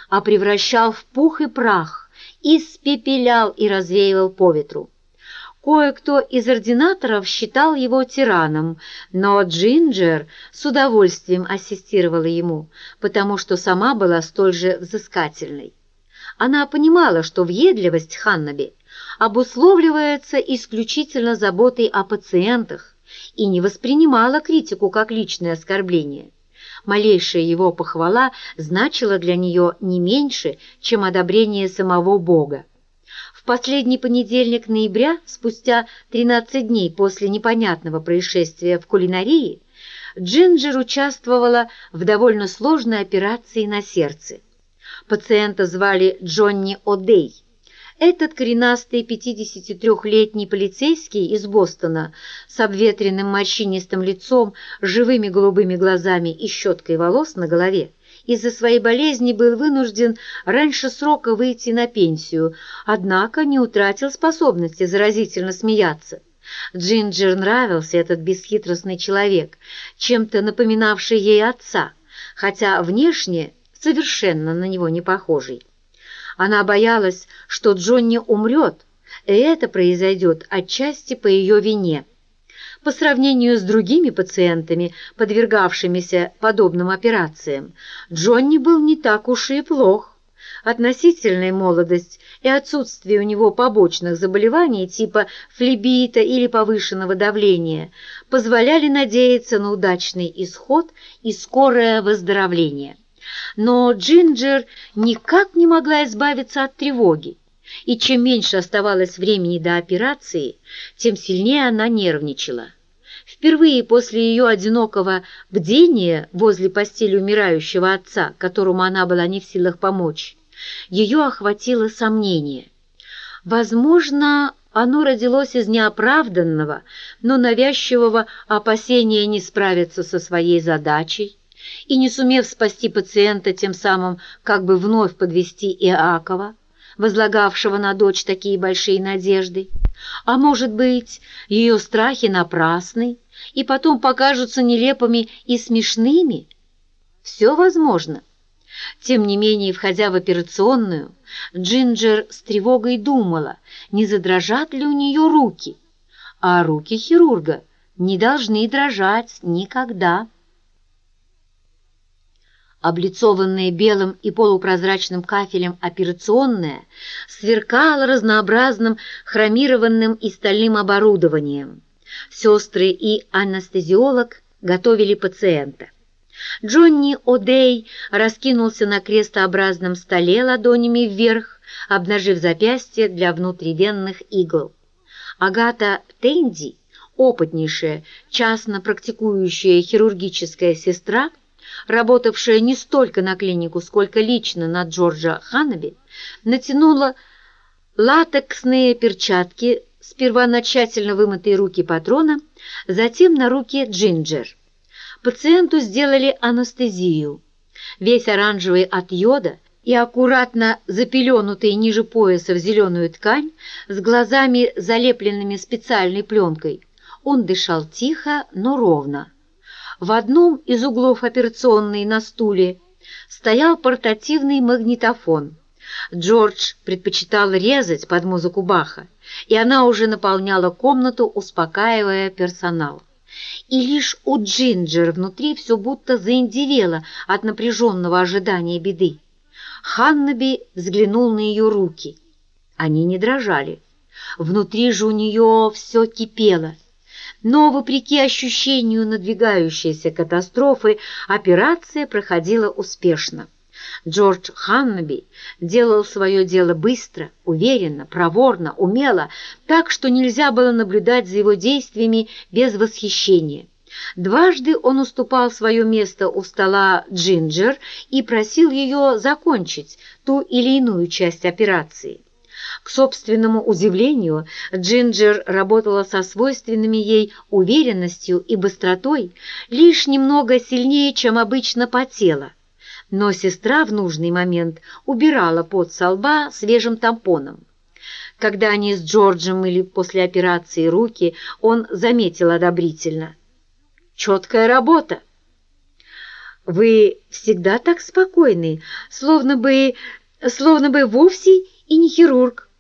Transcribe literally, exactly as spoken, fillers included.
а превращал в пух и прах, испепелял и развеивал по ветру. Кое-кто из ординаторов считал его тираном, но Джинджер с удовольствием ассистировала ему, потому что сама была столь же взыскательной. Она понимала, что въедливость Ханнаби обусловливается исключительно заботой о пациентах и не воспринимала критику как личное оскорбление. Малейшая его похвала значила для нее не меньше, чем одобрение самого Бога. В последний понедельник ноября, спустя тринадцать дней после непонятного происшествия в кулинарии, Джинджер участвовала в довольно сложной операции на сердце. Пациента звали Джонни О'Дей. Этот коренастый пятидесятитрёхлетний полицейский из Бостона с обветренным морщинистым лицом, живыми голубыми глазами и щеткой волос на голове из-за своей болезни был вынужден раньше срока выйти на пенсию, однако не утратил способности заразительно смеяться. Джинджер нравился этот бесхитростный человек, чем-то напоминавший ей отца, хотя внешне совершенно на него не похожий. Она боялась, что Джонни умрет, и это произойдет отчасти по ее вине. По сравнению с другими пациентами, подвергавшимися подобным операциям, Джонни был не так уж и плох. Относительная молодость и отсутствие у него побочных заболеваний типа флебита или повышенного давления позволяли надеяться на удачный исход и скорое выздоровление. Но Джинджер никак не могла избавиться от тревоги, и чем меньше оставалось времени до операции, тем сильнее она нервничала. Впервые после ее одинокого бдения возле постели умирающего отца, которому она была не в силах помочь, ее охватило сомнение. Возможно, оно родилось из неоправданного, но навязчивого опасения не справиться со своей задачей, и, не сумев спасти пациента, тем самым как бы вновь подвести Иакова, возлагавшего на дочь такие большие надежды. А может быть, ее страхи напрасны и потом покажутся нелепыми и смешными? Все возможно. Тем не менее, входя в операционную, Джинджер с тревогой думала, не задрожат ли у нее руки, а руки хирурга не должны дрожать никогда. Облицованная белым и полупрозрачным кафелем операционная сверкала разнообразным хромированным и стальным оборудованием. Сестры и анестезиолог готовили пациента. Джонни О'Дей раскинулся на крестообразном столе ладонями вверх, обнажив запястье для внутривенных игл. Агата Тенди, опытнейшая, частно практикующая хирургическая сестра, работавшая не столько на клинику, сколько лично на Джорджа Ханнаби, натянула латексные перчатки, сперва на тщательно вымытые руки патрона, затем на руки Джинджер. Пациенту сделали анестезию. Весь оранжевый от йода и аккуратно запеленутый ниже пояса в зеленую ткань, с глазами, залепленными специальной пленкой, он дышал тихо, но ровно. В одном из углов операционной на стуле стоял портативный магнитофон. Джордж предпочитал резать под музыку Баха, и она уже наполняла комнату, успокаивая персонал. И лишь у Джинджер внутри все будто заиндевело от напряженного ожидания беды. Ханнаби взглянул на ее руки. Они не дрожали. Внутри же у нее все кипело. Но, вопреки ощущению надвигающейся катастрофы, операция проходила успешно. Джордж Ханнаби делал свое дело быстро, уверенно, проворно, умело, так что нельзя было наблюдать за его действиями без восхищения. Дважды он уступал свое место у стола Джинджер и просил ее закончить ту или иную часть операции. К собственному удивлению, Джинджер работала со свойственными ей уверенностью и быстротой, лишь немного сильнее, чем обычно потела. Но сестра в нужный момент убирала пот со лба свежим тампоном. Когда они с Джорджем мыли после операции руки, он заметил одобрительно: «Четкая работа». Вы всегда так спокойны, словно бы, словно бы вовсе и не хирург.